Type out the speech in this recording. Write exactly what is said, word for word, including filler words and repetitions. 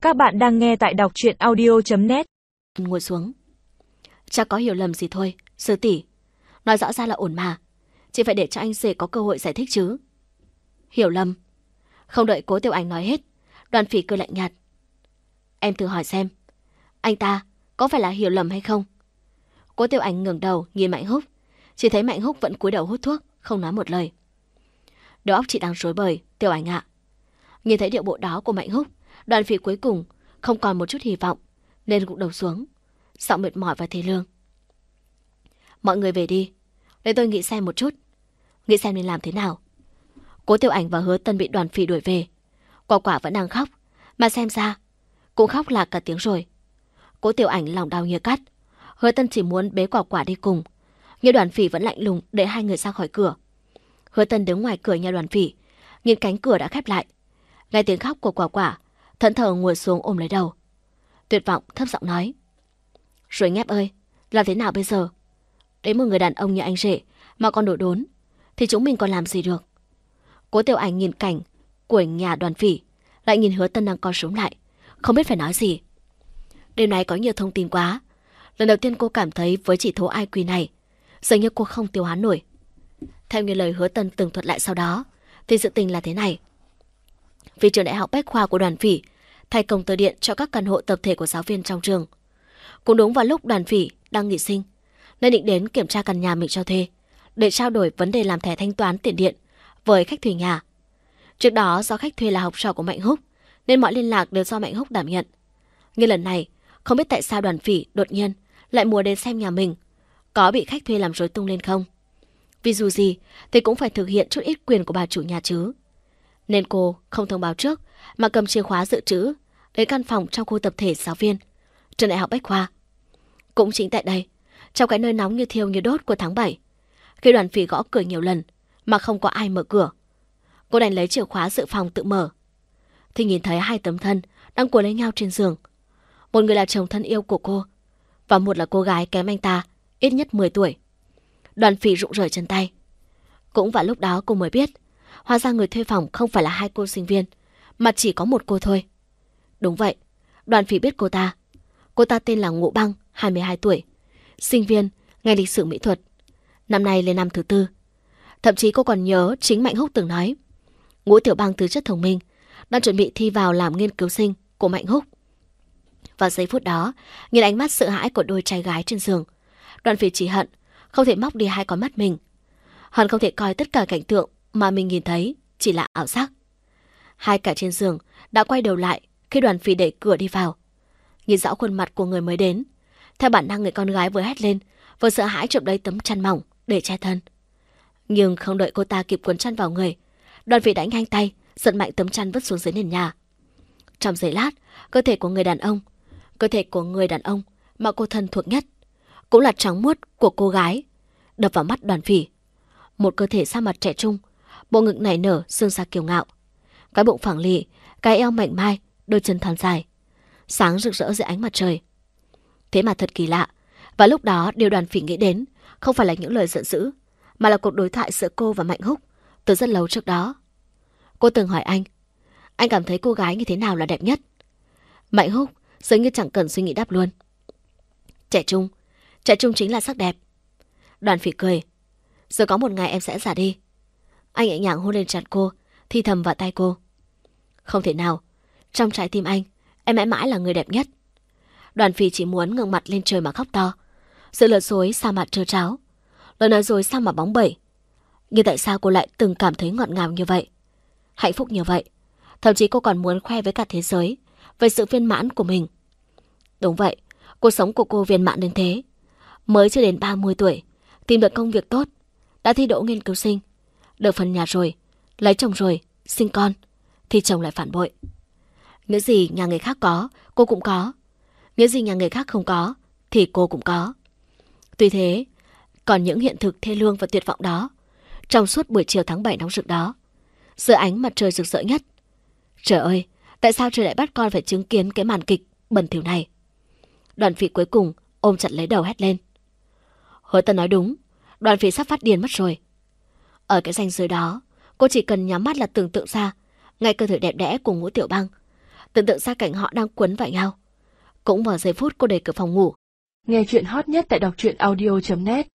Các bạn đang nghe tại đọc truyện audio chấm net. Ngồi xuống. Chắc có hiểu lầm gì thôi, sư tỷ. Nói rõ ra là ổn mà. Chị phải để cho anh rể có cơ hội giải thích chứ. Hiểu lầm. Không đợi Cố Tiểu Ảnh nói hết, Đoàn Phỉ cười lạnh nhạt. Em thử hỏi xem, anh ta có phải là hiểu lầm hay không? Cố Tiểu Ảnh ngẩng đầu nhìn Mạnh Húc, chỉ thấy Mạnh Húc vẫn cúi đầu hút thuốc, không nói một lời. Đầu óc chị đang rối bời, Tiểu Ảnh ạ. Nhìn thấy điệu bộ đó của Mạnh Húc, Đoàn Phỉ cuối cùng không còn một chút hy vọng, nên gục đầu xuống, giọng mệt mỏi và thê lương. Mọi người về đi, để tôi nghĩ xem một chút, nghĩ xem nên làm thế nào. Cố Tiểu Ảnh và Hứa Tân bị Đoàn Phỉ đuổi về, Quả Quả vẫn đang khóc, mà xem ra cũng khóc lạc cả tiếng rồi. Cố Tiểu Ảnh lòng đau như cắt, Hứa Tân chỉ muốn bế Quả Quả đi cùng, nhưng Đoàn Phỉ vẫn lạnh lùng để hai người ra khỏi cửa. Hứa Tân đứng ngoài cửa nhà Đoàn Phỉ, nhìn cánh cửa đã khép lại, nghe tiếng khóc của Quả Quả, thẫn thờ ngồi xuống ôm lấy đầu, tuyệt vọng thấp giọng nói: Rồi Ngép ơi, làm thế nào bây giờ? Đến một người đàn ông như anh rể mà còn đổ đốn, thì chúng mình còn làm gì được? Cố Tiểu Ảnh nhìn cảnh của nhà Đoàn Phỉ, lại nhìn Hứa Tân đang co rúm lại, không biết phải nói gì. Đêm nay có nhiều thông tin quá, lần đầu tiên cô cảm thấy với chỉ thố ai quy này, dường như cô không tiêu hóa nổi. Theo như lời Hứa Tân tường thuật lại sau đó, thì sự tình là thế này. Vì trường đại học Bách Khoa của Đoàn Phỉ thay công tơ điện cho các căn hộ tập thể của giáo viên trong trường. Cũng đúng vào lúc Đoàn Phỉ đang nghỉ sinh, nên định đến kiểm tra căn nhà mình cho thuê, để trao đổi vấn đề làm thẻ thanh toán tiền điện với khách thuê nhà. Trước đó do khách thuê là học trò của Mạnh Húc, nên mọi liên lạc đều do Mạnh Húc đảm nhận. Nhưng lần này, không biết tại sao Đoàn Phỉ đột nhiên lại muốn đến xem nhà mình có bị khách thuê làm rối tung lên không. Vì dù gì thì cũng phải thực hiện chút ít quyền của bà chủ nhà chứ. Nên cô không thông báo trước mà cầm chìa khóa dự trữ đến căn phòng trong khu tập thể giáo viên trường đại học Bách Khoa. Cũng chính tại đây, trong cái nơi nóng như thiêu như đốt của tháng bảy, khi Đoàn Phỉ gõ cửa nhiều lần mà không có ai mở cửa, cô đành lấy chìa khóa dự phòng tự mở, thì nhìn thấy hai tấm thân đang cuốn lấy nhau trên giường. Một người là chồng thân yêu của cô, và một là cô gái kém anh ta ít nhất mười tuổi. Đoàn Phỉ rụng rời chân tay. Cũng vào lúc đó cô mới biết, hóa ra người thuê phòng không phải là hai cô sinh viên, mà chỉ có một cô thôi. Đúng vậy, Đoàn Phỉ biết cô ta. Cô ta tên là Ngũ Băng, hai mươi hai tuổi, sinh viên ngành lịch sử mỹ thuật, năm nay lên năm thứ tư. Thậm chí cô còn nhớ chính Mạnh Húc từng nói Ngũ Tiểu Băng tư chất thông minh, đang chuẩn bị thi vào làm nghiên cứu sinh của Mạnh Húc. Vào giây phút đó, nhìn ánh mắt sợ hãi của đôi trai gái trên giường, Đoàn Phỉ chỉ hận không thể móc đi hai con mắt mình, hận không thể coi tất cả cảnh tượng mà mình nhìn thấy chỉ là ảo giác. Hai cả trên giường đã quay đầu lại khi Đoàn Phỉ đẩy cửa đi vào, nhìn rõ khuôn mặt của người mới đến. Theo bản năng, người con gái vừa hét lên, vừa sợ hãi chụp lấy tấm chăn mỏng để che thân. Nhưng không đợi cô ta kịp cuốn chăn vào người, Đoàn Phỉ đã nhanh tay giật mạnh tấm chăn vứt xuống dưới nền nhà. Trong giây lát, cơ thể của người đàn ông, cơ thể của người đàn ông mà cô thân thuộc nhất, cũng là trắng muốt của cô gái, đập vào mắt Đoàn Phỉ. Một cơ thể da mặt trẻ trung, bộ ngực nảy nở, xương xa kiêu ngạo, cái bụng phẳng lì, cái eo mảnh mai, đôi chân thon dài, sáng rực rỡ dưới ánh mặt trời. Thế mà thật kỳ lạ, và lúc đó điều Đoàn Phỉ nghĩ đến không phải là những lời giận dữ, mà là cuộc đối thoại giữa cô và Mạnh Húc từ rất lâu trước đó. Cô từng hỏi anh, anh cảm thấy cô gái như thế nào là đẹp nhất? Mạnh Húc dường như chẳng cần suy nghĩ đáp luôn: Trẻ trung, trẻ trung chính là sắc đẹp. Đoàn Phỉ cười: Rồi có một ngày em sẽ già đi. Anh nhẹ nhàng hôn lên trán cô, thì thầm vào tay cô: Không thể nào, trong trái tim anh, em mãi mãi là người đẹp nhất. Đoàn Phỉ chỉ muốn ngẩng mặt lên trời mà khóc to. Sự lừa dối sao mà trơ tráo, lời nói dối sao mà bóng bẩy. Nhưng tại sao cô lại từng cảm thấy ngọt ngào như vậy, hạnh phúc như vậy? Thậm chí cô còn muốn khoe với cả thế giới về sự viên mãn của mình. Đúng vậy, cuộc sống của cô viên mãn đến thế. Mới chưa đến ba mươi tuổi, tìm được công việc tốt, đã thi đỗ nghiên cứu sinh, được phần nhà rồi, lấy chồng rồi, sinh con, thì chồng lại phản bội. Những gì nhà người khác có, cô cũng có. Những gì nhà người khác không có, thì cô cũng có. Tuy thế, còn những hiện thực thê lương và tuyệt vọng đó, trong suốt buổi chiều tháng bảy nóng rực đó, dưới ánh mặt trời rực rỡ nhất. Trời ơi, tại sao trời lại bắt con phải chứng kiến cái màn kịch bẩn thỉu này? Đoàn Phỉ cuối cùng ôm chặt lấy đầu hét lên. Hứa Tân nói đúng, Đoàn Phỉ sắp phát điên mất rồi. Ở cái ranh giới đó, cô chỉ cần nhắm mắt là tưởng tượng ra ngay cơ thể đẹp đẽ của Ngũ Tiểu Băng, Tưởng tượng ra cảnh họ đang quấn vào nhau. Cũng vào giây phút cô đẩy cửa phòng ngủ. Nghe chuyện hot nhất tại đọc truyện audio chấm net.